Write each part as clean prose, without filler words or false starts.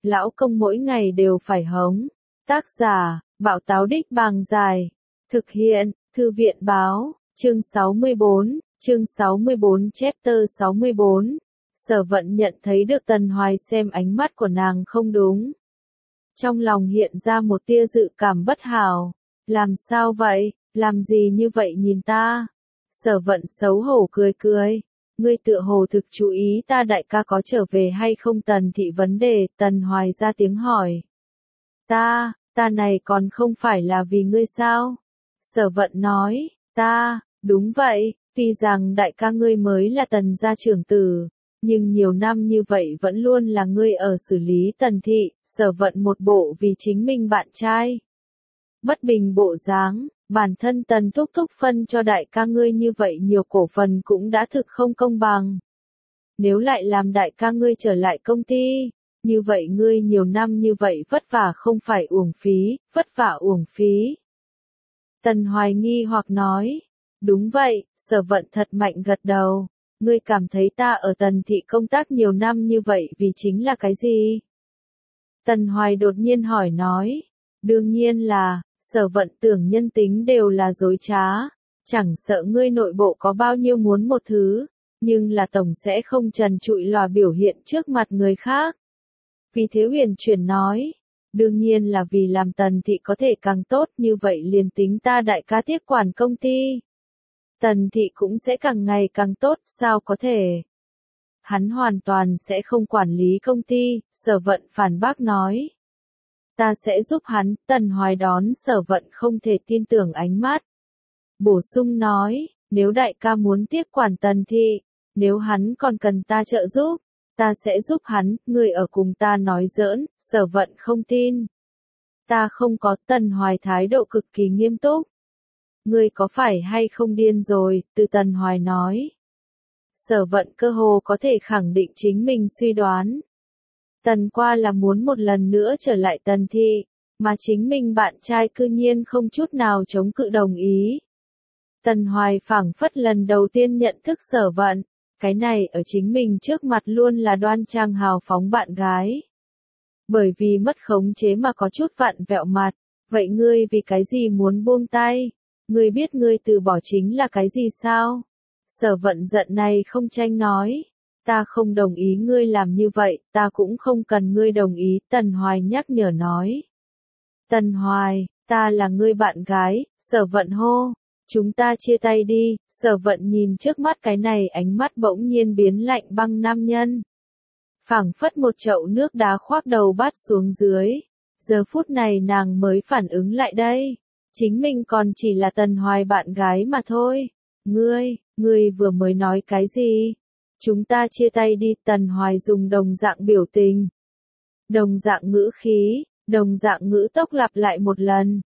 lão công mỗi ngày đều phải hống. Tác giả, Bảo Táo Đích Bàng Dài. Thực hiện, Thư viện Báo, chương 64, chapter 64. Sở Vận nhận thấy được Tần Hoài xem ánh mắt của nàng không đúng. Trong lòng hiện ra một tia dự cảm bất hảo. Làm sao vậy, làm gì như vậy nhìn ta? Sở Vận xấu hổ cười cười. Ngươi tựa hồ thực chú ý ta đại ca có trở về hay không? Tần thị vấn đề. Tần Hoài ra tiếng hỏi. Ta này còn không phải là vì ngươi sao? Sở Vận nói, đúng vậy, tuy rằng đại ca ngươi mới là Tần gia trưởng tử, nhưng nhiều năm như vậy vẫn luôn là ngươi ở xử lý Tần thị. Sở Vận một bộ vì chính mình bạn trai bất bình bộ dáng, bản thân Tần thúc thúc phân cho đại ca ngươi như vậy nhiều cổ phần cũng đã thực không công bằng. Nếu lại làm đại ca ngươi trở lại công ty, như vậy ngươi nhiều năm như vậy vất vả không phải uổng phí. Tần Hoài nghi hoặc nói, đúng vậy. Sở Vận thật mạnh gật đầu. Ngươi cảm thấy ta ở Tần thị công tác nhiều năm như vậy vì chính là cái gì? Tần Hoài đột nhiên hỏi nói, đương nhiên là, Sở Vận tưởng nhân tính đều là dối trá, chẳng sợ ngươi nội bộ có bao nhiêu muốn một thứ, nhưng là tổng sẽ không trần trụi lòa biểu hiện trước mặt người khác. Vì thế Huyền chuyển nói, đương nhiên là vì làm Tần thị có thể càng tốt, như vậy liền tính ta đại ca tiếp quản công ty, Tần thị cũng sẽ càng ngày càng tốt. Sao có thể? Hắn hoàn toàn sẽ không quản lý công ty. Sở Vận phản bác nói, ta sẽ giúp hắn. Tần Hoài đón Sở Vận không thể tin tưởng ánh mắt, bổ sung nói, nếu đại ca muốn tiếp quản Tần thị, nếu hắn còn cần ta trợ giúp, ta sẽ giúp hắn. Ngươi ở cùng ta nói giỡn? Sở Vận không tin. Ta không có. Tần Hoài thái độ cực kỳ nghiêm túc. Ngươi có phải hay không điên rồi? Từ Tần Hoài nói. Sở Vận cơ hồ có thể khẳng định chính mình suy đoán. Tần qua là muốn một lần nữa trở lại Tần thị, mà chính mình bạn trai cư nhiên không chút nào chống cự đồng ý. Tần Hoài phảng phất lần đầu tiên nhận thức Sở Vận, cái này ở chính mình trước mặt luôn là đoan trang hào phóng bạn gái. Bởi vì mất khống chế mà có chút vặn vẹo mặt. Vậy ngươi vì cái gì muốn buông tay? Ngươi biết ngươi từ bỏ chính là cái gì sao? Sở Vận giận này không tranh nói. Ta không đồng ý ngươi làm như vậy, ta cũng không cần ngươi đồng ý. Tần Hoài nhắc nhở nói. Tần Hoài, ta là ngươi bạn gái. Sở Vận hô. Chúng ta chia tay đi. Sở Vận nhìn trước mắt cái này, ánh mắt bỗng nhiên biến lạnh băng nam nhân. Phảng phất một chậu nước đá khoác đầu bát xuống dưới. Giờ phút này nàng mới phản ứng lại đây. Chính mình còn chỉ là Tần Hoài bạn gái mà thôi. Ngươi vừa mới nói cái gì? Chúng ta chia tay đi. Tần Hoài dùng đồng dạng biểu tình, đồng dạng ngữ khí, đồng dạng ngữ tốc lặp lại một lần.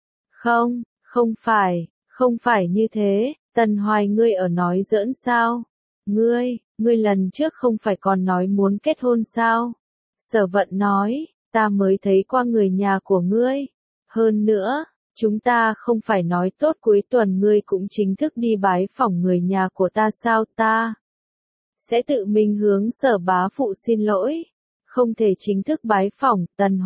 Không phải như thế. Tần Hoài, ngươi ở nói giỡn sao? Ngươi lần trước không phải còn nói muốn kết hôn sao? Sở Vận nói, ta mới thấy qua người nhà của ngươi. Hơn nữa, chúng ta không phải nói tốt cuối tuần ngươi cũng chính thức đi bái phỏng người nhà của ta sao? Ta sẽ tự mình hướng Sở bá phụ xin lỗi. Không thể chính thức bái phỏng.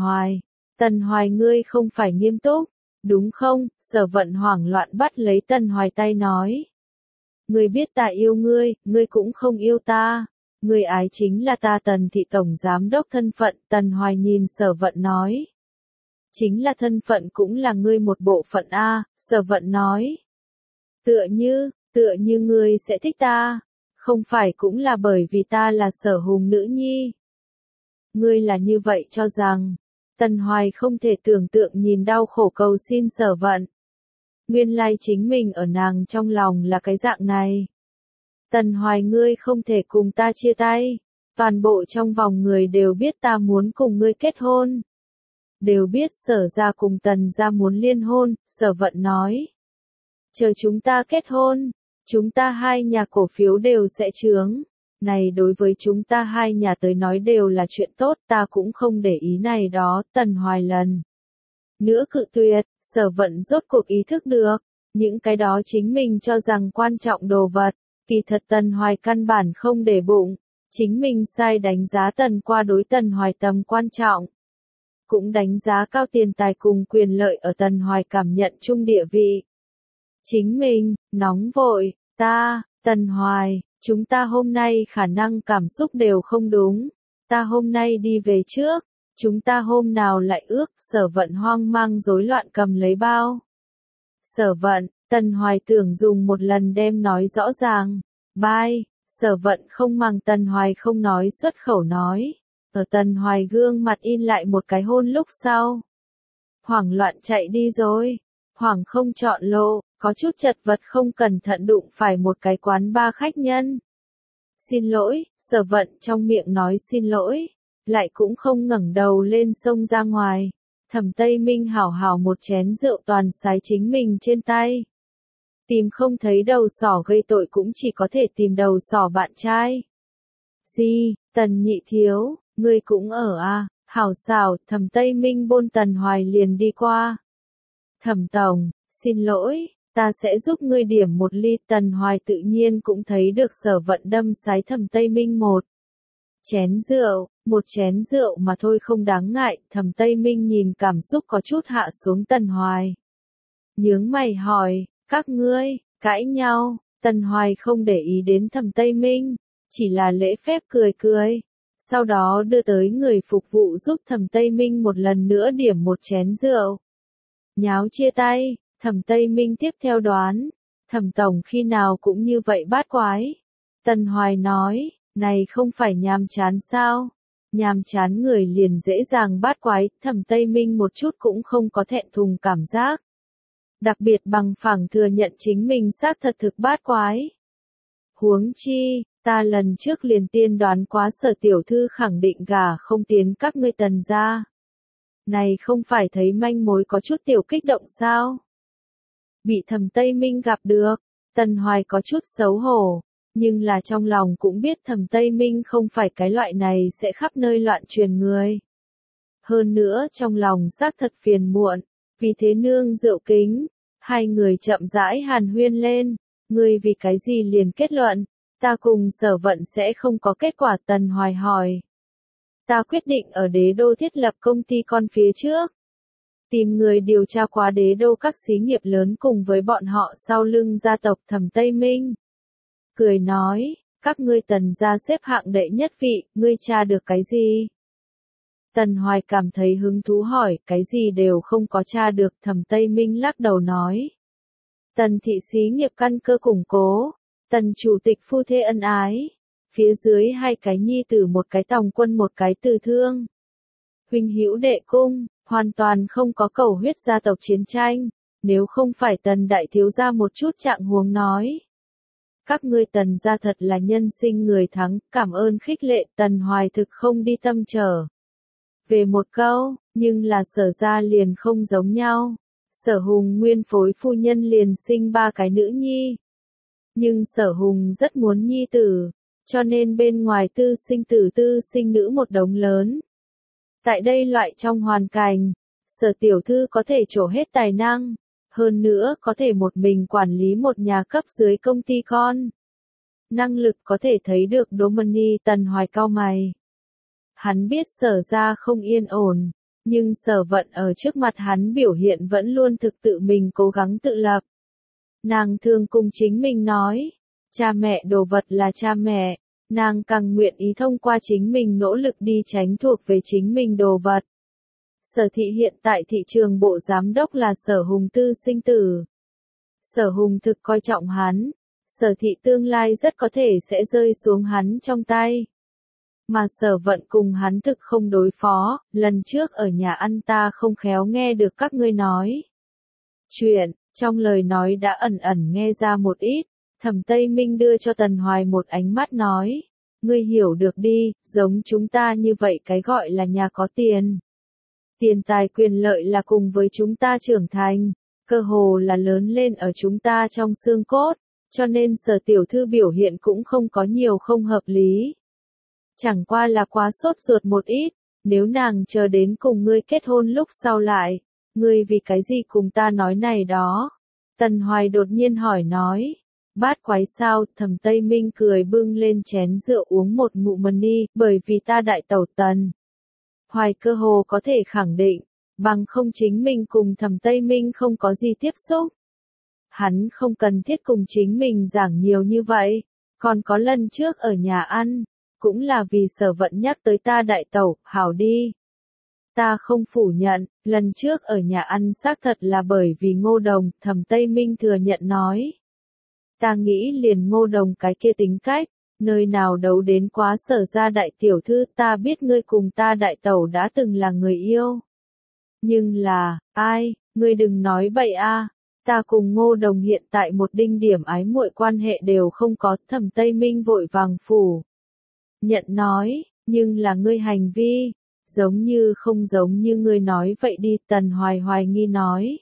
Tần Hoài, ngươi không phải nghiêm túc, đúng không? Sở Vận hoảng loạn bắt lấy Tần Hoài tay nói. Ngươi biết ta yêu ngươi, ngươi cũng không yêu ta. Ngươi ái chính là ta Tần thị tổng giám đốc thân phận. Tần Hoài nhìn Sở Vận nói. Chính là thân phận cũng là ngươi một bộ phận a. Sở Vận nói. Tựa như ngươi sẽ thích ta, không phải cũng là bởi vì ta là Sở Hùng nữ nhi. Ngươi là như vậy cho rằng. Tần Hoài không thể tưởng tượng nhìn đau khổ cầu xin Sở Vận. Nguyên lai chính mình ở nàng trong lòng là cái dạng này. Tần Hoài, ngươi không thể cùng ta chia tay. Toàn bộ trong vòng người đều biết ta muốn cùng ngươi kết hôn. Đều biết Sở gia cùng Tần gia muốn liên hôn. Sở Vận nói. Chờ chúng ta kết hôn, chúng ta hai nhà cổ phiếu đều sẽ chướng. Này đối với chúng ta hai nhà tới nói đều là chuyện tốt. Ta cũng không để ý này đó. Tần Hoài lần nữa cự tuyệt. Sở Vận rốt cuộc ý thức được, những cái đó chính mình cho rằng quan trọng đồ vật, kỳ thật Tần Hoài căn bản không để bụng. Chính mình sai đánh giá Tần qua đối Tần Hoài tầm quan trọng. cũng đánh giá cao tiền tài cùng quyền lợi ở Tần Hoài cảm nhận chung địa vị. Chính mình, nóng vội, Tần Hoài, chúng ta hôm nay khả năng cảm xúc đều không đúng. Ta hôm nay đi về trước, chúng ta hôm nào lại ước. Sở Vận hoang mang rối loạn cầm lấy bao. Sở Vận, Tần Hoài tưởng dùng một lần đem nói rõ ràng. Bye. Sở Vận không màng Tần Hoài không nói xuất khẩu nói. Ở Tần Hoài gương mặt in lại một cái hôn lúc sau. Hoảng loạn chạy đi rồi. Hoảng không chọn lộ, có chút chật vật không cẩn thận đụng phải một cái quán bar khách nhân. Xin lỗi, Sở Vận trong miệng nói xin lỗi, lại cũng không ngẩng đầu lên xông ra ngoài. Thẩm Tây Minh hảo hảo một chén rượu toàn sái chính mình trên tay. Tìm không thấy đầu sỏ gây tội cũng chỉ có thể tìm đầu sỏ bạn trai. Gì, Tần nhị thiếu, ngươi cũng ở à, hảo xảo. Thẩm Tây Minh bôn Tần Hoài liền đi qua. Thẩm tổng, xin lỗi, ta sẽ giúp ngươi điểm một ly. Tần Hoài tự nhiên cũng thấy được Sở Vận đâm sái Thẩm Tây Minh một chén rượu mà thôi không đáng ngại. Thẩm Tây Minh nhìn cảm xúc có chút hạ xuống Tần Hoài. Nhướng mày hỏi, các ngươi, cãi nhau. Tần Hoài không để ý đến Thẩm Tây Minh, chỉ là lễ phép cười cười. Sau đó đưa tới người phục vụ giúp Thẩm Tây Minh một lần nữa điểm một chén rượu. Nháo chia tay, Thẩm Tây Minh tiếp theo đoán. Thẩm tổng khi nào cũng như vậy bát quái. Tần Hoài nói, này không phải nhàm chán sao? Nhàm chán người liền dễ dàng bát quái. Thẩm Tây Minh một chút cũng không có thẹn thùng cảm giác. Đặc biệt bằng phẳng thừa nhận chính mình xác thật thực bát quái. Huống chi, ta lần trước liền tiên đoán quá Sở tiểu thư khẳng định gả không tiến các ngươi Tần gia. Này không phải thấy manh mối có chút tiểu kích động sao? Bị Thẩm Tây Minh gặp được, Tần Hoài có chút xấu hổ, nhưng là trong lòng cũng biết Thẩm Tây Minh không phải cái loại này sẽ khắp nơi loạn truyền người. Hơn nữa trong lòng xác thật phiền muộn, vì thế nương rượu kính, hai người chậm rãi hàn huyên lên. Ngươi vì cái gì liền kết luận, ta cùng Sở Vận sẽ không có kết quả? Tần Hoài hỏi. Ta quyết định ở Đế Đô thiết lập công ty con phía trước. Tìm người điều tra qua Đế Đô các xí nghiệp lớn cùng với bọn họ sau lưng gia tộc Thẩm Tây Minh. Cười nói, các ngươi Tần gia xếp hạng đệ nhất vị, ngươi tra được cái gì? Tần Hoài cảm thấy hứng thú hỏi, cái gì đều không có tra được. Thẩm Tây Minh lắc đầu nói. Tần thị xí nghiệp căn cơ củng cố, Tần chủ tịch phu thê ân ái, phía dưới hai cái nhi tử, một cái tòng quân một cái tử thương. Huynh hữu đệ cung, hoàn toàn không có cầu huyết gia tộc chiến tranh, nếu không phải Tần đại thiếu gia một chút trạng huống nói. Các ngươi Tần gia thật là nhân sinh người thắng, cảm ơn khích lệ. Tần Hoài thực không đi tâm trở về một câu, nhưng là Sở gia liền không giống nhau. Sở Hùng nguyên phối phu nhân liền sinh 3 cái nữ nhi. Nhưng Sở Hùng rất muốn nhi tử, cho nên bên ngoài tư sinh nữ một đống lớn. Tại đây loại trong hoàn cảnh, Sở tiểu thư có thể trổ hết tài năng, hơn nữa có thể một mình quản lý một nhà cấp dưới công ty con. Năng lực có thể thấy được Domini. Tần Hoài cau mày. Hắn biết Sở gia không yên ổn, nhưng Sở Vận ở trước mặt hắn biểu hiện vẫn luôn thực tự mình cố gắng tự lập. Nàng thường cùng chính mình nói, cha mẹ đồ vật là cha mẹ, nàng càng nguyện ý thông qua chính mình nỗ lực đi tránh thuộc về chính mình đồ vật. Sở thị hiện tại thị trường bộ giám đốc là Sở Hùng tư sinh tử. Sở Hùng thực coi trọng hắn, Sở thị tương lai rất có thể sẽ rơi xuống hắn trong tay. Mà Sở Vận cùng hắn thực không đối phó. Lần trước ở nhà ăn ta không khéo nghe được các ngươi nói chuyện, trong lời nói đã ẩn ẩn nghe ra một ít. Thẩm Tây Minh đưa cho Tần Hoài một ánh mắt nói, ngươi hiểu được đi, giống chúng ta như vậy cái gọi là nhà có tiền. Tiền tài quyền lợi là cùng với chúng ta trưởng thành, cơ hồ là lớn lên ở chúng ta trong xương cốt, cho nên Sở tiểu thư biểu hiện cũng không có nhiều không hợp lý. Chẳng qua là quá sốt ruột một ít, nếu nàng chờ đến cùng ngươi kết hôn lúc sau lại, ngươi vì cái gì cùng ta nói này đó? Tần Hoài đột nhiên hỏi nói, bát quái sao? Thẩm Tây Minh cười bưng lên chén rượu uống một ngụm mani, bởi vì ta đại tẩu Tần Hoài cơ hồ có thể khẳng định, bằng không chính mình cùng Thẩm Tây Minh không có gì tiếp xúc. Hắn không cần thiết cùng chính mình giảng nhiều như vậy, còn có lần trước ở nhà ăn, cũng là vì Sở Vận nhắc tới ta đại tẩu, hảo đi. Ta không phủ nhận, lần trước ở nhà ăn xác thật là bởi vì Ngô Đồng, Thẩm Tây Minh thừa nhận nói. Ta nghĩ liền Ngô Đồng cái kia tính cách, nơi nào đấu đến quá Sở gia đại tiểu thư, ta biết ngươi cùng ta đại tẩu đã từng là người yêu. Nhưng là, ai, ngươi đừng nói bậy a, ta cùng Ngô Đồng hiện tại một đinh điểm ái muội quan hệ đều không có, Thẩm Tây Minh vội vàng phủ. Nhận nói, nhưng là ngươi hành vi, giống như không giống như ngươi nói vậy đi, Tần Hoài hoài nghi nói.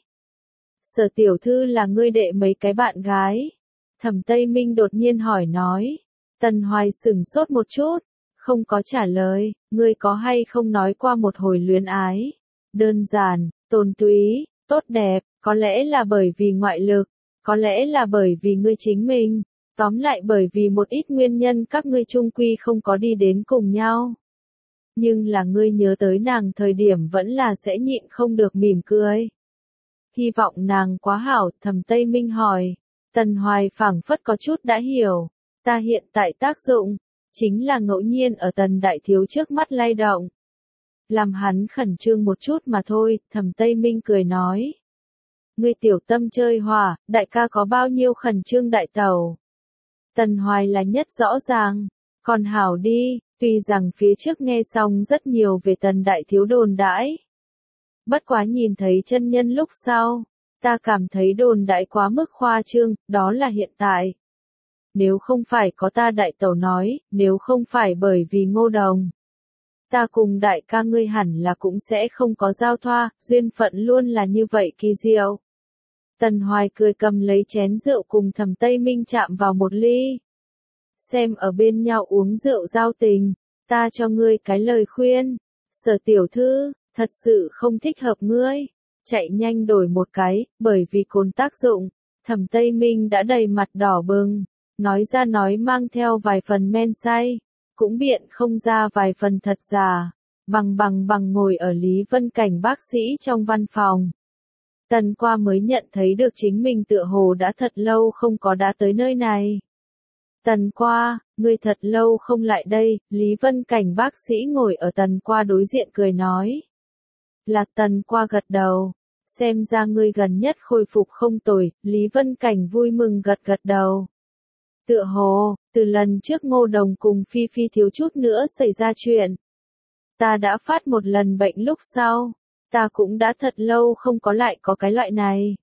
Sở tiểu thư là ngươi đệ mấy cái bạn gái? Thẩm Tây Minh đột nhiên hỏi nói. Tần Hoài sửng sốt một chút, không có trả lời, ngươi có hay không nói qua một hồi luyến ái? Đơn giản, tôn túy, tốt đẹp, có lẽ là bởi vì ngoại lực, có lẽ là bởi vì ngươi chính mình, tóm lại bởi vì một ít nguyên nhân các ngươi chung quy không có đi đến cùng nhau. Nhưng là ngươi nhớ tới nàng thời điểm vẫn là sẽ nhịn không được mỉm cười. Hy vọng nàng quá hảo, Thẩm Tây Minh hỏi. Tần Hoài phảng phất có chút đã hiểu. Ta hiện tại tác dụng, chính là ngẫu nhiên ở Tần Đại Thiếu trước mắt lay động. Làm hắn khẩn trương một chút mà thôi, Thẩm Tây Minh cười nói. Ngươi tiểu tâm chơi hỏa, đại ca có bao nhiêu khẩn trương đại tẩu. Tần Hoài là nhất rõ ràng, còn hảo đi, tuy rằng phía trước nghe xong rất nhiều về Tần Đại Thiếu đồn đãi. Bất quá nhìn thấy chân nhân lúc sau, ta cảm thấy đồn đãi quá mức khoa trương, đó là hiện tại. Nếu không phải có ta đại tẩu nói, nếu không phải bởi vì Ngô Đồng, ta cùng đại ca ngươi hẳn là cũng sẽ không có giao thoa, duyên phận luôn là như vậy kỳ diệu. Tần Hoài cười cầm lấy chén rượu cùng Thẩm Tây Minh chạm vào một ly. Xem ở bên nhau uống rượu giao tình, ta cho ngươi cái lời khuyên. Sở tiểu thư, thật sự không thích hợp ngươi. Chạy nhanh đổi một cái, bởi vì cồn tác dụng. Thẩm Tây Minh đã đầy mặt đỏ bừng, nói ra nói mang theo vài phần men say, cũng biện không ra vài phần thật giả. Bằng ngồi ở Lý Vân Cảnh bác sĩ trong văn phòng. Tần qua mới nhận thấy được chính mình tựa hồ đã thật lâu không có đã tới nơi này. Tần qua, ngươi thật lâu không lại đây, Lý Vân Cảnh bác sĩ ngồi ở Tần qua đối diện cười nói. Là Tần qua gật đầu, xem ra ngươi gần nhất khôi phục không tồi, Lý Vân Cảnh vui mừng gật gật đầu. Tựa hồ, từ lần trước Ngô Đồng cùng Phi Phi thiếu chút nữa xảy ra chuyện. Ta đã phát một lần bệnh lúc sau, ta cũng đã thật lâu không có lại có cái loại này.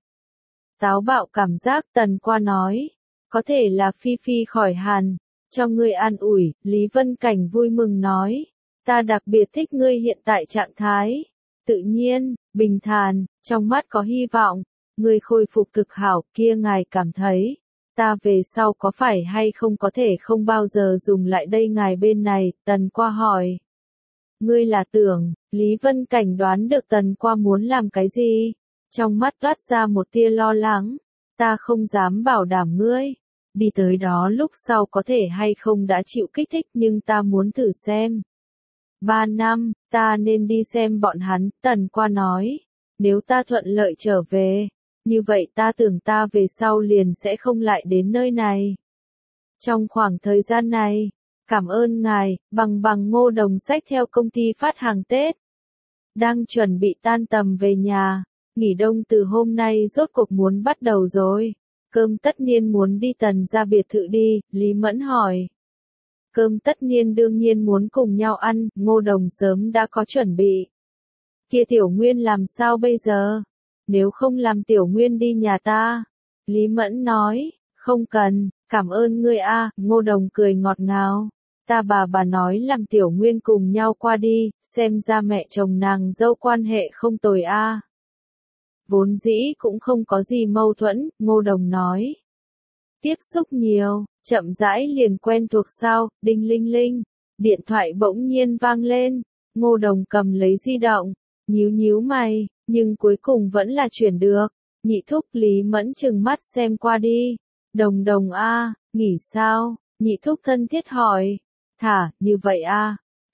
Táo bạo cảm giác, Tần qua nói, có thể là Phi Phi khỏi hàn, cho ngươi an ủi, Lý Vân Cảnh vui mừng nói, ta đặc biệt thích ngươi hiện tại trạng thái, tự nhiên, bình thản, trong mắt có hy vọng, ngươi khôi phục thực hảo, kia ngài cảm thấy, ta về sau có phải hay không có thể không bao giờ dùng lại đây ngài bên này, Tần qua hỏi. Ngươi là tưởng, Lý Vân Cảnh đoán được Tần qua muốn làm cái gì? Trong mắt toát ra một tia lo lắng, ta không dám bảo đảm ngươi. Đi tới đó lúc sau có thể hay không đã chịu kích thích nhưng ta muốn thử xem. 3 năm, ta nên đi xem bọn hắn, Tần qua nói. Nếu ta thuận lợi trở về, như vậy ta tưởng ta về sau liền sẽ không lại đến nơi này. Trong khoảng thời gian này, cảm ơn ngài, bằng Ngô Đồng xách theo công ty phát hàng Tết. Đang chuẩn bị tan tầm về nhà, nghỉ đông từ hôm nay rốt cuộc muốn bắt đầu rồi. Cơm tất niên muốn đi Tần ra biệt thự đi, Lý Mẫn hỏi. Cơm tất niên đương nhiên muốn cùng nhau ăn, Ngô Đồng sớm đã có chuẩn bị. Kia Tiểu Nguyên làm sao bây giờ? Nếu không làm Tiểu Nguyên đi nhà ta. Lý Mẫn nói, không cần, cảm ơn ngươi a, Ngô Đồng cười ngọt ngào. Ta bà nói làm Tiểu Nguyên cùng nhau qua đi, xem ra mẹ chồng nàng dâu quan hệ không tồi a. Vốn dĩ cũng không có gì mâu thuẫn, Ngô Đồng nói. Tiếp xúc nhiều, chậm rãi liền quen thuộc sao, đinh linh linh. Điện thoại bỗng nhiên vang lên, Ngô Đồng cầm lấy di động, nhíu mày, nhưng cuối cùng vẫn là chuyển được. Nhị thúc Lý Mẫn chừng mắt xem qua đi. Đồng a, nghỉ sao? Nhị thúc thân thiết hỏi. Thả, như vậy a.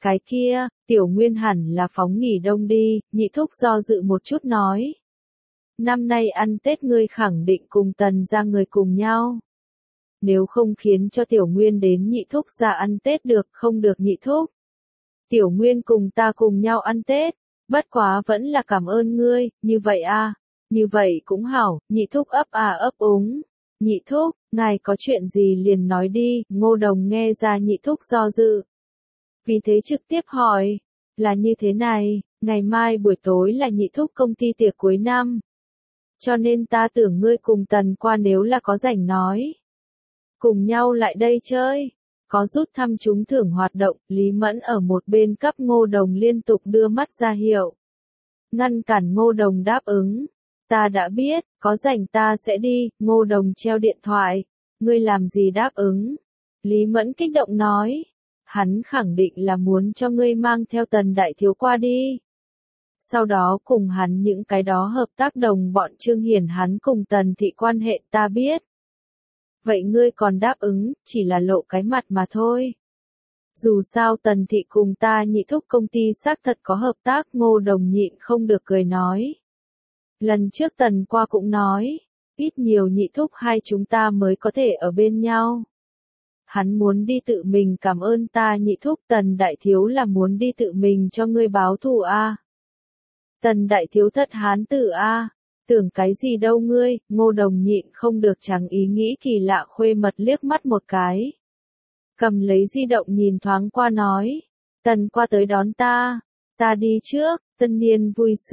Cái kia, Tiểu Nguyên hẳn là phóng nghỉ đông đi, Nhị thúc do dự một chút nói. Năm nay ăn Tết ngươi khẳng định cùng Tần gia người cùng nhau. Nếu không khiến cho Tiểu Nguyên đến Nhị thúc ra ăn Tết được, không được Nhị thúc. Tiểu Nguyên cùng ta cùng nhau ăn Tết, bất quá vẫn là cảm ơn ngươi, như vậy à, như vậy cũng hảo, Nhị thúc ấp à ấp úng. Nhị thúc, ngài có chuyện gì liền nói đi, Ngô Đồng nghe ra Nhị thúc do dự. Vì thế trực tiếp hỏi, là như thế này, ngày mai buổi tối là Nhị thúc công ty tiệc cuối năm. Cho nên ta tưởng ngươi cùng Tần qua nếu là có rảnh nói. Cùng nhau lại đây chơi. Có rút thăm trúng thưởng hoạt động, Lý Mẫn ở một bên cấp Ngô Đồng liên tục đưa mắt ra hiệu. Ngăn cản Ngô Đồng đáp ứng. Ta đã biết, có rảnh ta sẽ đi, Ngô Đồng treo điện thoại. Ngươi làm gì đáp ứng? Lý Mẫn kích động nói. Hắn khẳng định là muốn cho ngươi mang theo Tần đại thiếu qua đi. Sau đó cùng hắn những cái đó hợp tác đồng bọn trương hiển hắn cùng Tần thị quan hệ ta biết. Vậy ngươi còn đáp ứng, chỉ là lộ cái mặt mà thôi. Dù sao Tần thị cùng ta Nhị thúc công ty xác thật có hợp tác, Ngô Đồng nhịn không được cười nói. Lần trước Tần qua cũng nói, ít nhiều Nhị thúc hai chúng ta mới có thể ở bên nhau. Hắn muốn đi tự mình cảm ơn ta Nhị thúc, Tần đại thiếu là muốn đi tự mình cho ngươi báo thù a. Tần đại thiếu thật hán tử a. Tưởng cái gì đâu ngươi, Ngô Đồng nhịn không được chẳng ý nghĩ kỳ lạ khuê mật liếc mắt một cái. Cầm lấy di động nhìn thoáng qua nói, Tần qua tới đón ta đi trước, tân niên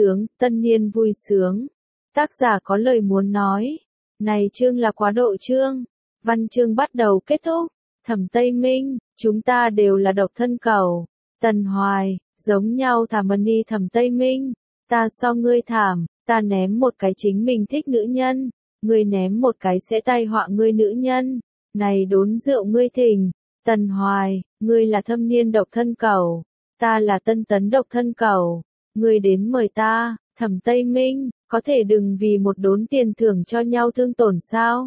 vui sướng. Tác giả có lời muốn nói, này chương là quá độ chương, văn chương bắt đầu kết thúc, Thẩm Tây Minh, chúng ta đều là độc thân cầu, Tần Hoài, giống nhau thảm đi Thẩm Tây Minh, ta so ngươi thảm. Ta ném một cái chính mình thích nữ nhân, ngươi ném một cái sẽ tai họa ngươi nữ nhân, này đốn rượu ngươi thỉnh, Tần Hoài, ngươi là thâm niên độc thân cầu, ta là tân tấn độc thân cầu, ngươi đến mời ta, Thẩm Tây Minh, có thể đừng vì một đốn tiền thưởng cho nhau thương tổn sao?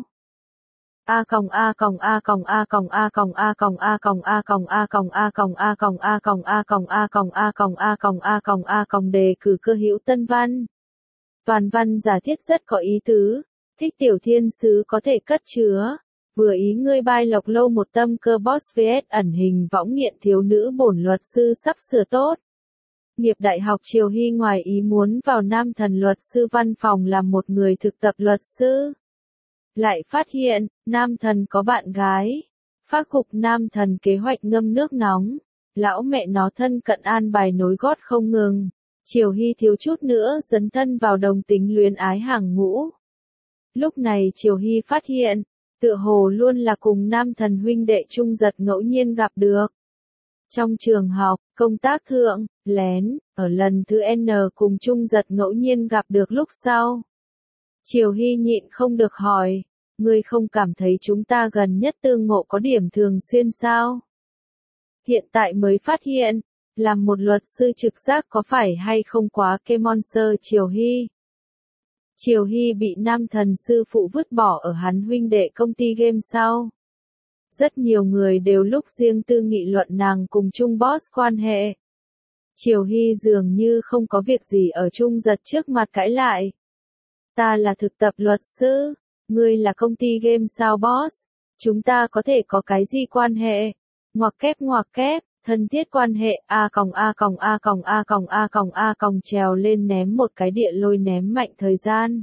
A còng A còng A còng A còng A còng A còng A còng A còng A còng A còng A còng A còng A còng A còng A còng A còng A còng A còng đề cử cơ hữu tân văn. Toàn văn giả thiết rất có ý tứ, thích tiểu thiên sứ có thể cất chứa, vừa ý ngươi bai lộc lâu một tâm cơ boss vs ẩn hình võng nghiện thiếu nữ bổn luật sư sắp sửa tốt. Nghiệp đại học Triều Hy ngoài ý muốn vào Nam Thần luật sư văn phòng làm một người thực tập luật sư. Lại phát hiện, Nam Thần có bạn gái. Phác cục Nam Thần kế hoạch ngâm nước nóng. Lão mẹ nó thân cận an bài nối gót không ngừng. Triều Hy thiếu chút nữa dấn thân vào đồng tính luyến ái hàng ngũ. Lúc này Triều Hy phát hiện, tựa hồ luôn là cùng Nam Thần huynh đệ Trung Giật ngẫu nhiên gặp được. Trong trường học, công tác thượng, lén, ở lần thứ N cùng Trung Giật ngẫu nhiên gặp được lúc sau. Triều Hy nhịn không được hỏi, ngươi không cảm thấy chúng ta gần nhất tương ngộ có điểm thường xuyên sao? Hiện tại mới phát hiện, làm một luật sư trực giác có phải hay không quá kê monster Triều Hy. Triều Hy bị Nam Thần sư phụ vứt bỏ ở hắn huynh đệ công ty game sau. Rất nhiều người đều lúc riêng tư nghị luận nàng cùng Trung boss quan hệ. Triều Hy dường như không có việc gì ở Trung Giật trước mặt cãi lại. Ta là thực tập luật sư, ngươi là công ty game sao boss, chúng ta có thể có cái gì quan hệ? Ngoặc kép, thân thiết quan hệ A còng A còng A còng A còng A còng A còng trèo lên ném một cái địa lôi ném mạnh thời gian.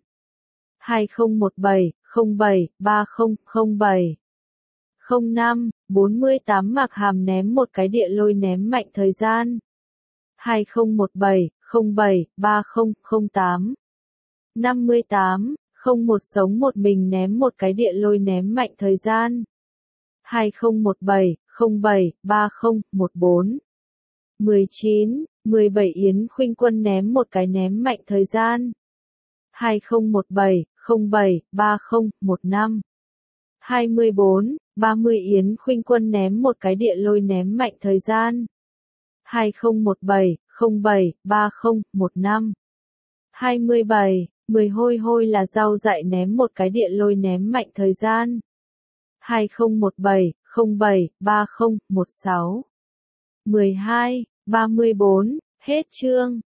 2017, 07, 3007. 05, 48 Mạc Hàm ném một cái địa lôi ném mạnh thời gian. 2017, 07, 3008. 58, 01 sống một mình ném một cái địa lôi ném mạnh thời gian. 2017, 07, 3014. 19, 17 Yến Khuynh Quân ném một cái ném mạnh thời gian. 2017, 07, 3015. 24, 30 Yến Khuynh Quân ném một cái địa lôi ném mạnh thời gian. 2017, 07, 3015. 27, 10 Hôi Hôi là rau dại ném một cái địa lôi ném mạnh thời gian. 2017, 07, 3016. 12, 34, hết chương.